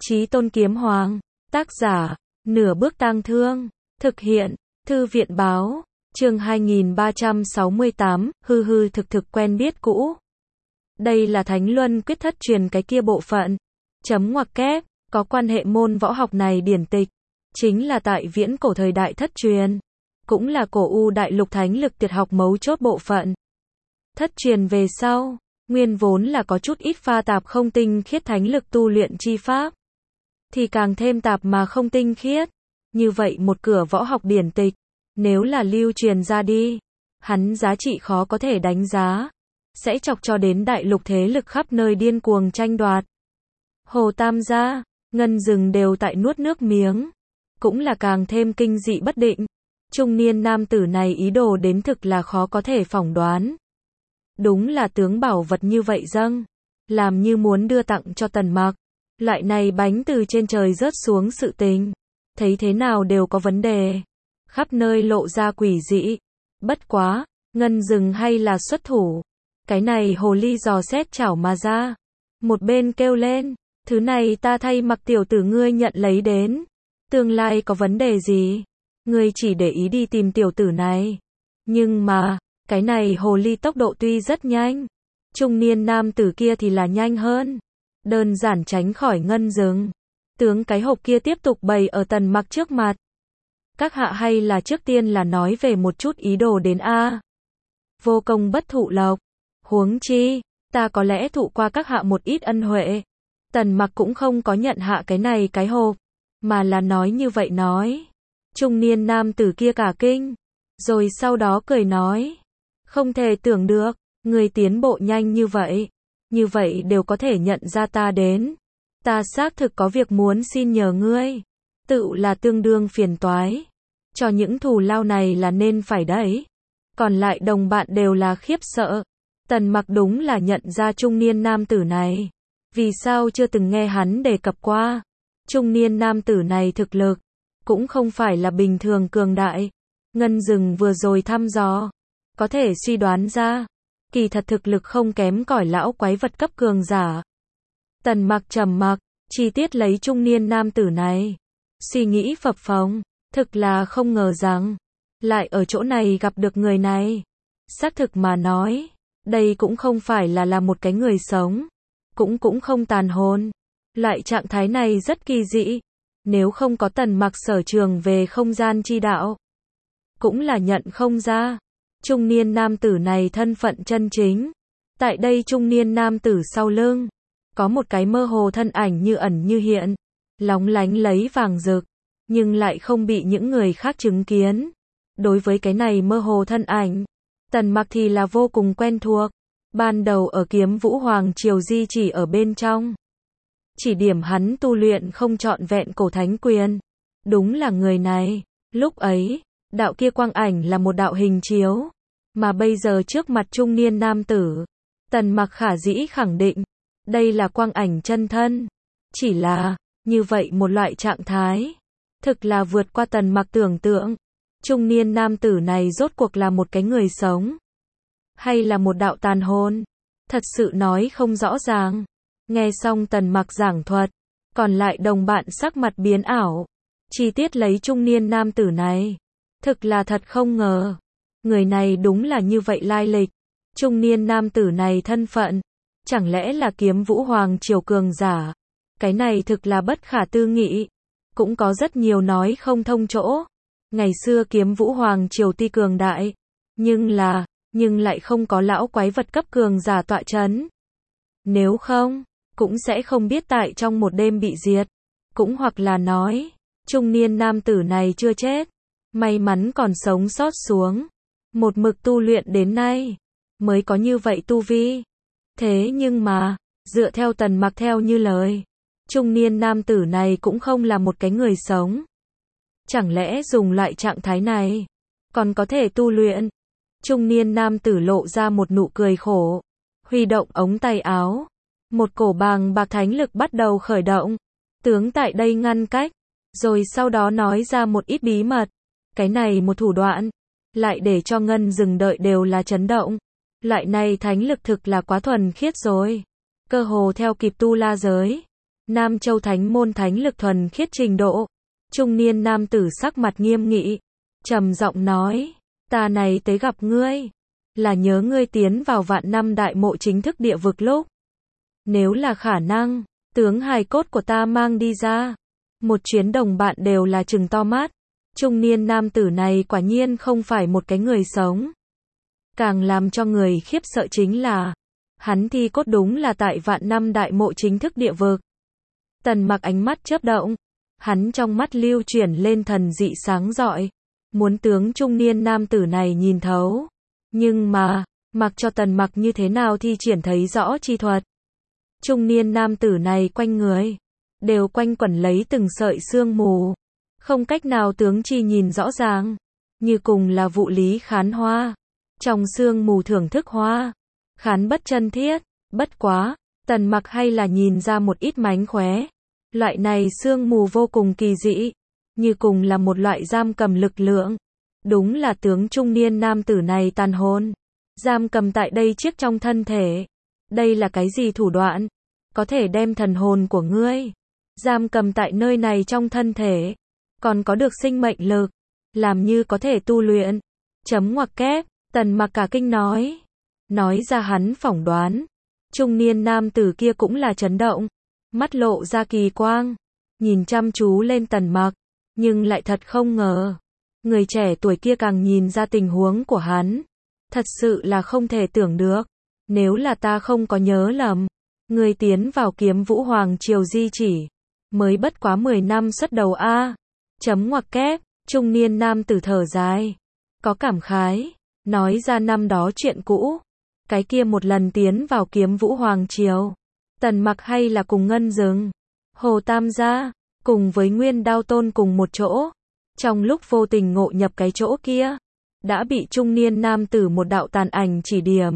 Chí Tôn Kiếm Hoàng. Tác giả, Nửa Bước Tang Thương. Thực hiện, Thư viện báo. Chương 2368, hư hư thực thực quen biết cũ. Đây là Thánh Luân Quyết thất truyền cái kia bộ phận. Chấm ngoặc kép, có quan hệ môn võ học này điển tịch. Chính là tại viễn cổ thời đại thất truyền. Cũng là cổ U đại lục thánh lực tuyệt học mấu chốt bộ phận. Thất truyền về sau, nguyên vốn là có chút ít pha tạp không tinh khiết thánh lực tu luyện chi pháp. Thì càng thêm tạp mà không tinh khiết. Như vậy một cửa võ học điển tịch, nếu là lưu truyền ra đi, hắn giá trị khó có thể đánh giá. Sẽ chọc cho đến đại lục thế lực khắp nơi điên cuồng tranh đoạt. Hồ Tam gia, Ngân Dừng đều tại nuốt nước miếng. Cũng là càng thêm kinh dị bất định. Trung niên nam tử này ý đồ đến thực là khó có thể phỏng đoán. Đúng là tướng bảo vật như vậy dâng. Làm như muốn đưa tặng cho Tần Mặc. Loại này bánh từ trên trời rớt xuống sự tình. Thấy thế nào đều có vấn đề. Khắp nơi lộ ra quỷ dị. Bất quá, Ngân Dừng hay là xuất thủ. Cái này hồ ly dò xét chảo mà ra. Một bên kêu lên. Thứ này ta thay Mặc tiểu tử ngươi nhận lấy đến. Tương lai có vấn đề gì? Ngươi chỉ để ý đi tìm tiểu tử này. Nhưng mà, cái này hồ ly tốc độ tuy rất nhanh. Trung niên nam tử kia thì là nhanh hơn. Đơn giản tránh khỏi Ngân Dừng. Tướng cái hộp kia tiếp tục bày ở Tần Mặc trước mặt. Các hạ hay là trước tiên là nói về một chút ý đồ đến a. Vô công bất thụ lộc. Huống chi, ta có lẽ thụ qua các hạ một ít ân huệ. Tần Mặc cũng không có nhận hạ cái này cái hộp. Mà là nói như vậy nói. Trung niên nam tử kia cả kinh. Rồi sau đó cười nói. Không thể tưởng được, người tiến bộ nhanh như vậy. Như vậy đều có thể nhận ra ta đến. Ta xác thực có việc muốn xin nhờ ngươi. Tự là tương đương phiền toái. Cho những thù lao này là nên phải đấy. Còn lại đồng bạn đều là khiếp sợ. Tần Mặc đúng là nhận ra trung niên nam tử này. Vì sao chưa từng nghe hắn đề cập qua. Trung niên nam tử này thực lực. Cũng không phải là bình thường cường đại. Ngân Dừng vừa rồi thăm dò. Có thể suy đoán ra. Kỳ thật thực lực không kém cỏi lão quái vật cấp cường giả. Tần Mặc trầm mặc, chi tiết lấy trung niên nam tử này. Suy nghĩ phập phồng, thực là không ngờ rằng, lại ở chỗ này gặp được người này. Xác thực mà nói, đây cũng không phải là một cái người sống. Cũng không tàn hồn. Loại trạng thái này rất kỳ dị. Nếu không có Tần Mặc sở trường về không gian chi đạo. Cũng là nhận không ra. Trung niên nam tử này thân phận chân chính. Tại đây trung niên nam tử sau lưng. Có một cái mơ hồ thân ảnh như ẩn như hiện. Lóng lánh lấy vàng rực. Nhưng lại không bị những người khác chứng kiến. Đối với cái này mơ hồ thân ảnh. Tần Mặc thì là vô cùng quen thuộc. Ban đầu ở Kiếm Vũ Hoàng Triều di chỉ ở bên trong. Chỉ điểm hắn tu luyện không trọn vẹn cổ thánh quyền. Đúng là người này. Lúc ấy, đạo kia quang ảnh là một đạo hình chiếu. Mà bây giờ trước mặt trung niên nam tử. Tần Mặc khả dĩ khẳng định. Đây là quang ảnh chân thân. Chỉ là, như vậy một loại trạng thái. Thực là vượt qua Tần Mặc tưởng tượng. Trung niên nam tử này rốt cuộc là một cái người sống. Hay là một đạo tàn hồn. Thật sự nói không rõ ràng. Nghe xong Tần Mặc giảng thuật. Còn lại đồng bạn sắc mặt biến ảo. Chi tiết lấy trung niên nam tử này. Thực là thật không ngờ. Người này đúng là như vậy lai lịch. Trung niên nam tử này thân phận. Chẳng lẽ là Kiếm Vũ Hoàng Triều cường giả. Cái này thực là bất khả tư nghị. Cũng có rất nhiều nói không thông chỗ. Ngày xưa Kiếm Vũ Hoàng Triều tuy cường đại. Nhưng lại không có lão quái vật cấp cường giả tọa chấn. Nếu không, cũng sẽ không biết tại trong một đêm bị diệt. Cũng hoặc là nói, trung niên nam tử này chưa chết. May mắn còn sống sót xuống. Một mực tu luyện đến nay. Mới có như vậy tu vi. Thế nhưng mà, dựa theo Tần Mặc theo như lời. Trung niên nam tử này cũng không là một cái người sống. Chẳng lẽ dùng loại trạng thái này. Còn có thể tu luyện. Trung niên nam tử lộ ra một nụ cười khổ. Huy động ống tay áo. Một cổ bàng bạc thánh lực bắt đầu khởi động. Tướng tại đây ngăn cách. Rồi sau đó nói ra một ít bí mật. Cái này một thủ đoạn. Lại để cho Ngân Dừng đợi đều là chấn động. Loại này thánh lực thực là quá thuần khiết rồi. Cơ hồ theo kịp tu la giới. Nam Châu Thánh môn thánh lực thuần khiết trình độ. Trung niên nam tử sắc mặt nghiêm nghị, trầm giọng nói, ta này tới gặp ngươi, là nhớ ngươi tiến vào vạn năm đại mộ chính thức địa vực lúc. Nếu là khả năng, tướng hài cốt của ta mang đi ra. Một chuyến đồng bạn đều là trừng to mắt. Trung niên nam tử này quả nhiên không phải một cái người sống. Càng làm cho người khiếp sợ chính là, hắn thi cốt đúng là tại vạn năm đại mộ chính thức địa vực. Tần Mặc ánh mắt chớp động, hắn trong mắt lưu chuyển lên thần dị sáng rọi, muốn tướng trung niên nam tử này nhìn thấu. Nhưng mà, mặc cho Tần Mặc như thế nào thi triển thấy rõ chi thuật. Trung niên nam tử này quanh người, đều quanh quẩn lấy từng sợi sương mù, không cách nào tướng chi nhìn rõ ràng, như cùng là vụ lý khán hoa. Trong sương mù thưởng thức hoa, khán bất chân thiết, bất quá, Tần Mặc hay là nhìn ra một ít mánh khóe. Loại này sương mù vô cùng kỳ dị, như cùng là một loại giam cầm lực lượng. Đúng là tướng trung niên nam tử này tàn hồn, giam cầm tại đây chiếc trong thân thể. Đây là cái gì thủ đoạn? Có thể đem thần hồn của ngươi giam cầm tại nơi này trong thân thể, còn có được sinh mệnh lực, làm như có thể tu luyện. Chấm ngoặc kép, Tần Mặc cả kinh nói ra hắn phỏng đoán. Trung niên nam tử kia cũng là chấn động, mắt lộ ra kỳ quang, nhìn chăm chú lên Tần Mặc, nhưng lại thật không ngờ, người trẻ tuổi kia càng nhìn ra tình huống của hắn. Thật sự là không thể tưởng được, nếu là ta không có nhớ lầm, người tiến vào Kiếm Vũ Hoàng Triều di chỉ, mới bất quá 10 năm xuất đầu a. Chấm ngoặc kép, trung niên nam tử thở dài, có cảm khái, nói ra năm đó chuyện cũ. Cái kia một lần tiến vào Kiếm Vũ Hoàng Triều, Tần Mặc hay là cùng Ngân Dừng, Hồ Tam gia, cùng với Nguyên Đao Tôn cùng một chỗ. Trong lúc vô tình ngộ nhập cái chỗ kia, đã bị trung niên nam tử một đạo tàn ảnh chỉ điểm,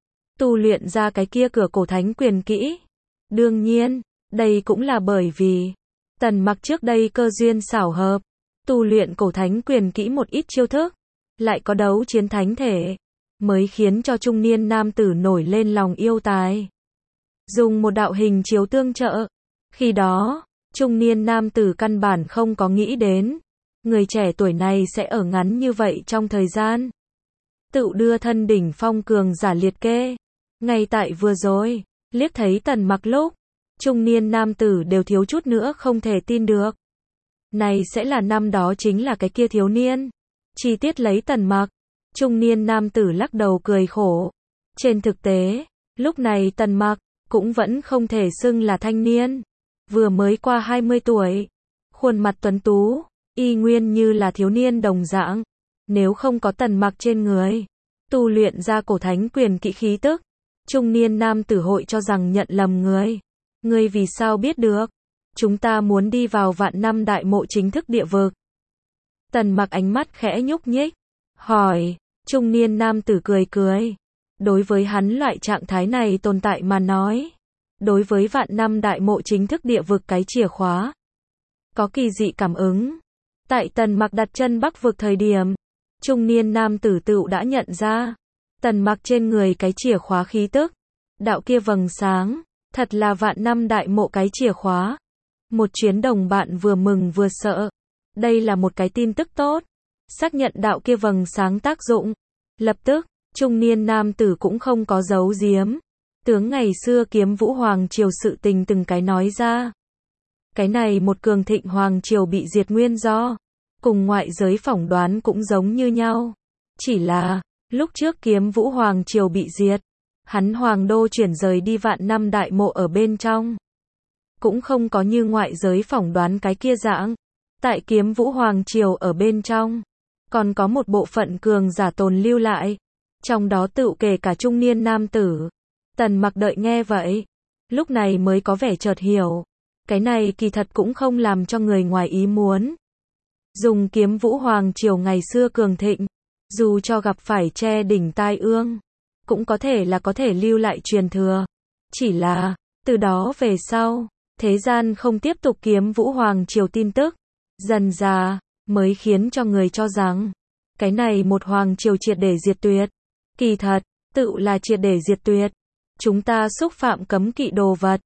tu luyện ra cái kia cửa cổ thánh quyền kỹ. Đương nhiên, đây cũng là bởi vì Tần Mặc trước đây cơ duyên xảo hợp, tu luyện cổ thánh quyền kỹ một ít chiêu thức, lại có đấu chiến thánh thể, mới khiến cho trung niên nam tử nổi lên lòng yêu tài. Dùng một đạo hình chiếu tương trợ. Khi đó, trung niên nam tử căn bản không có nghĩ đến, người trẻ tuổi này sẽ ở ngắn như vậy trong thời gian tự đưa thân đỉnh phong cường giả liệt kê. Ngay tại vừa rồi, liếc thấy Tần Mặc lúc, trung niên nam tử đều thiếu chút nữa không thể tin được. Này sẽ là năm đó chính là cái kia thiếu niên. Chi tiết lấy Tần Mặc, trung niên nam tử lắc đầu cười khổ. Trên thực tế, lúc này Tần Mặc cũng vẫn không thể xưng là thanh niên, vừa mới qua 20 tuổi, khuôn mặt tuấn tú, y nguyên như là thiếu niên đồng dạng. Nếu không có Tần Mặc trên người tu luyện ra cổ thánh quyền kỹ khí tức, trung niên nam tử hội cho rằng nhận lầm người. Ngươi vì sao biết được? Chúng ta muốn đi vào vạn năm đại mộ chính thức địa vực. Tần Mặc ánh mắt khẽ nhúc nhích, hỏi. Trung niên nam tử cười cười. Đối với hắn loại trạng thái này tồn tại mà nói, đối với vạn năm đại mộ chính thức địa vực cái chìa khóa, có kỳ dị cảm ứng. Tại Tần Mặc đặt chân Bắc vực thời điểm, trung niên nam tử tựu đã nhận ra, Tần Mặc trên người cái chìa khóa khí tức, đạo kia vầng sáng, thật là vạn năm đại mộ cái chìa khóa. Một chuyến đồng bạn vừa mừng vừa sợ. Đây là một cái tin tức tốt. Xác nhận đạo kia vầng sáng tác dụng. Lập tức, trung niên nam tử cũng không có giấu giếm. Tướng ngày xưa Kiếm Vũ Hoàng Triều sự tình từng cái nói ra. Cái này một cường thịnh Hoàng Triều bị diệt nguyên do, cùng ngoại giới phỏng đoán cũng giống như nhau. Chỉ là, lúc trước Kiếm Vũ Hoàng Triều bị diệt, hắn Hoàng đô chuyển rời đi vạn năm đại mộ ở bên trong. Cũng không có như ngoại giới phỏng đoán cái kia dạng. Tại Kiếm Vũ Hoàng Triều ở bên trong, còn có một bộ phận cường giả tồn lưu lại. Trong đó tựu kể cả trung niên nam tử. Tần Mặc đợi nghe vậy, lúc này mới có vẻ chợt hiểu. Cái này kỳ thật cũng không làm cho người ngoài ý muốn. Dùng Kiếm Vũ Hoàng Triều ngày xưa cường thịnh, dù cho gặp phải che đỉnh tai ương, cũng có thể lưu lại truyền thừa. Chỉ là, từ đó về sau, thế gian không tiếp tục Kiếm Vũ Hoàng Triều tin tức. Dần dà, mới khiến cho người cho rằng, cái này một Hoàng Triều triệt để diệt tuyệt. Kỳ thật, tự là triệt để diệt tuyệt. Chúng ta xúc phạm cấm kỵ đồ vật,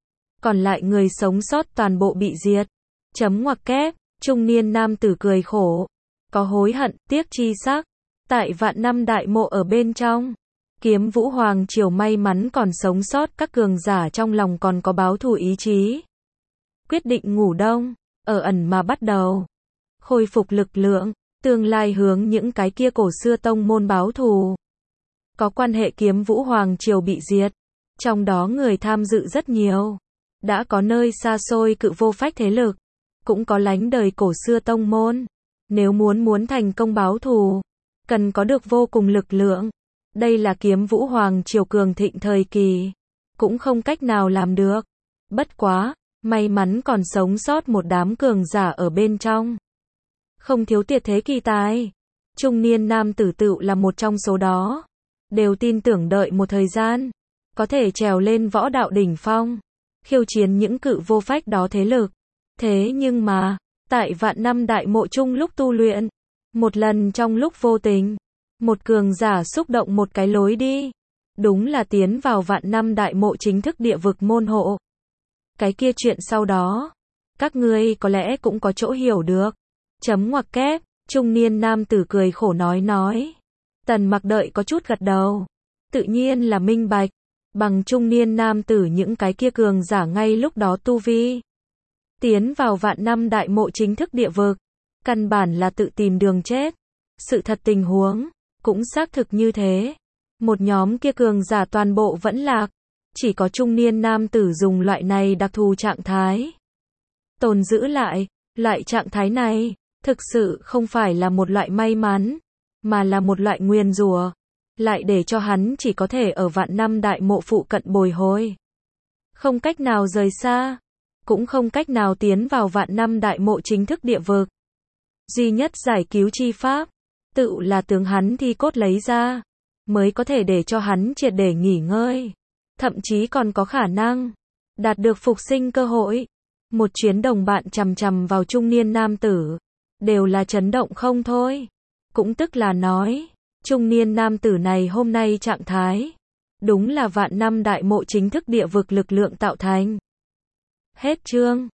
còn lại người sống sót toàn bộ bị diệt. Chấm ngoặc kép, trung niên nam tử cười khổ. Có hối hận, tiếc chi sắc. Tại vạn năm đại mộ ở bên trong. Kiếm Vũ Hoàng Triều may mắn còn sống sót, các cường giả trong lòng còn có báo thù ý chí. Quyết định ngủ đông, ở ẩn mà bắt đầu. Khôi phục lực lượng, tương lai hướng những cái kia cổ xưa tông môn báo thù. Có quan hệ Kiếm Vũ Hoàng Triều bị diệt. Trong đó người tham dự rất nhiều. Đã có nơi xa xôi cự vô phách thế lực. Cũng có lánh đời cổ xưa tông môn. Nếu muốn thành công báo thù, cần có được vô cùng lực lượng. Đây là Kiếm Vũ Hoàng Triều cường thịnh thời kỳ. Cũng không cách nào làm được. Bất quá, may mắn còn sống sót một đám cường giả ở bên trong. Không thiếu tuyệt thế kỳ tài. Trung niên nam tử tựu là một trong số đó. Đều tin tưởng đợi một thời gian. Có thể trèo lên võ đạo đỉnh phong. Khiêu chiến những cự vô phách đó thế lực. Thế nhưng mà, tại vạn năm đại mộ chung lúc tu luyện. Một lần trong lúc vô tình. Một cường giả xúc động một cái lối đi. Đúng là tiến vào vạn năm đại mộ chính thức địa vực môn hộ. Cái kia chuyện sau đó. Các ngươi có lẽ cũng có chỗ hiểu được. Chấm ngoặc kép, trung niên nam tử cười khổ nói. Tần Mặc đợi có chút gật đầu. Tự nhiên là minh bạch. Bằng trung niên nam tử những cái kia cường giả ngay lúc đó tu vi. Tiến vào vạn năm đại mộ chính thức địa vực. Căn bản là tự tìm đường chết. Sự thật tình huống, cũng xác thực như thế. Một nhóm kia cường giả toàn bộ vẫn lạc. Chỉ có trung niên nam tử dùng loại này đặc thù trạng thái. Tồn giữ lại, loại trạng thái này, thực sự không phải là một loại may mắn, mà là một loại nguyền rủa. Lại để cho hắn chỉ có thể ở vạn năm đại mộ phụ cận bồi hồi. Không cách nào rời xa, cũng không cách nào tiến vào vạn năm đại mộ chính thức địa vực. Duy nhất giải cứu chi pháp, tự là tướng hắn thi cốt lấy ra, mới có thể để cho hắn triệt để nghỉ ngơi. Thậm chí còn có khả năng đạt được phục sinh cơ hội. Một chuyến đồng bạn chằm chằm vào trung niên nam tử, đều là chấn động không thôi. Cũng tức là nói, trung niên nam tử này hôm nay trạng thái, đúng là vạn năm đại mộ chính thức địa vực lực lượng tạo thành. Hết chương.